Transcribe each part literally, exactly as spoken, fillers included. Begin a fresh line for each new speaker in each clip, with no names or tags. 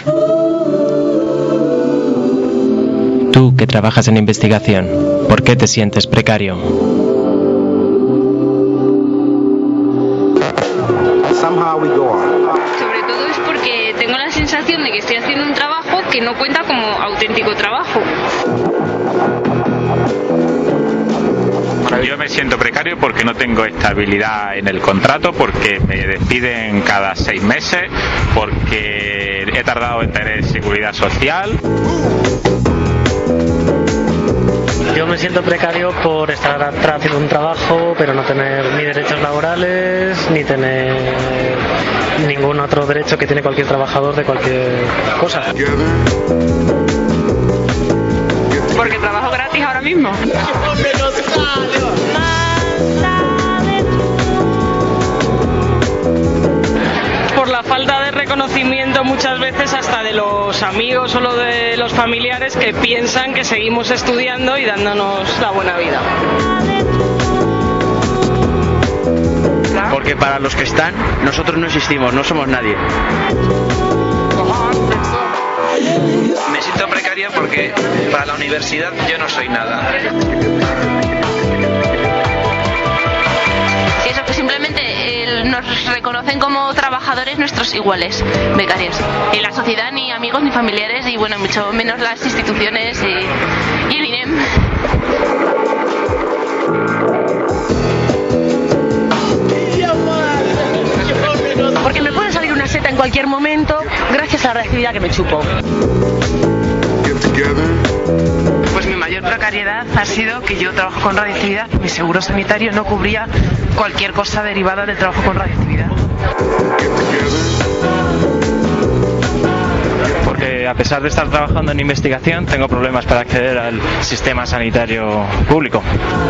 Tú que trabajas en investigación, ¿por qué te sientes precario?
Sobre todo es porque tengo la sensación de que estoy haciendo un trabajo que no cuenta como auténtico trabajo.
Yo me siento precario porque no tengo estabilidad en el contrato, porque me despiden cada seis meses, porque he tardado en tener seguridad social.
Yo me siento precario por estar haciendo un trabajo, pero no tener ni derechos laborales, ni tener ningún otro derecho que tiene cualquier trabajador de cualquier cosa.
Porque trabajo gratis ahora mismo. Por la falta de reconocimiento muchas veces hasta de los amigos o lo de los familiares que piensan que seguimos estudiando y dándonos la buena vida.
Porque para los que están, nosotros no existimos, no somos nadie.
Me siento precaria porque para la universidad yo no soy nada.
Sí, eso, que simplemente eh, nos reconocen como trabajadores nuestros iguales, becarios. Y la sociedad ni amigos ni familiares y bueno, mucho menos las instituciones y, y el I N E M.
Porque me puede salir una seta en cualquier momento gracias a la reactividad que me chupo.
Pues mi mayor precariedad ha sido que yo trabajo con radioactividad. Mi seguro sanitario no cubría cualquier cosa derivada del trabajo con radioactividad.
Porque a pesar de estar trabajando en investigación, tengo problemas para acceder al sistema sanitario público.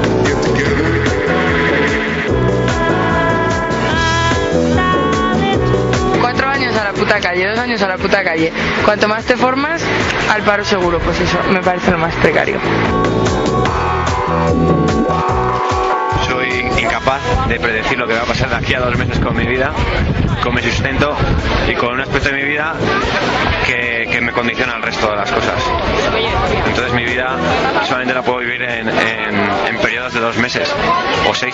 Cuatro años a la puta calle, dos años a la puta calle. Cuanto más te formas, al paro seguro. Pues eso me parece lo más precario.
Soy incapaz de predecir lo que va a pasar de aquí a dos meses con mi vida, con mi sustento y con un aspecto de mi vida que, que me condiciona al resto de las cosas. Entonces mi vida solamente la puedo vivir en, en, en periodos de dos meses o seis.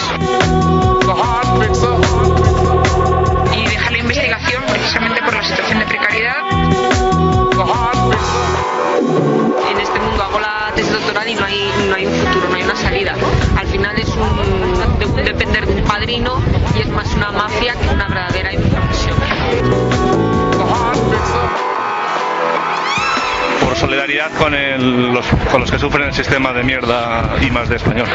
Y dejar la investigación precisamente por la situación de precariedad. En este mundo hago la tesis doctoral y no hay, no hay un futuro, no hay una salida. Al final es un, de, un depender de un padrino y es más una mafia que una verdadera profesión.
Por solidaridad con, el, los, con los que sufren el sistema de mierda y más de español.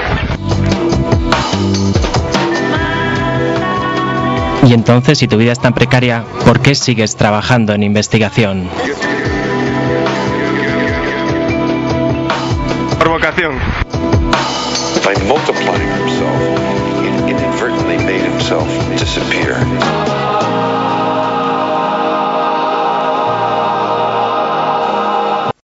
Y entonces, si tu vida es tan precaria, ¿por qué sigues trabajando en investigación?
Por vocación.
By multiplying himself, he inadvertently made himself disappear.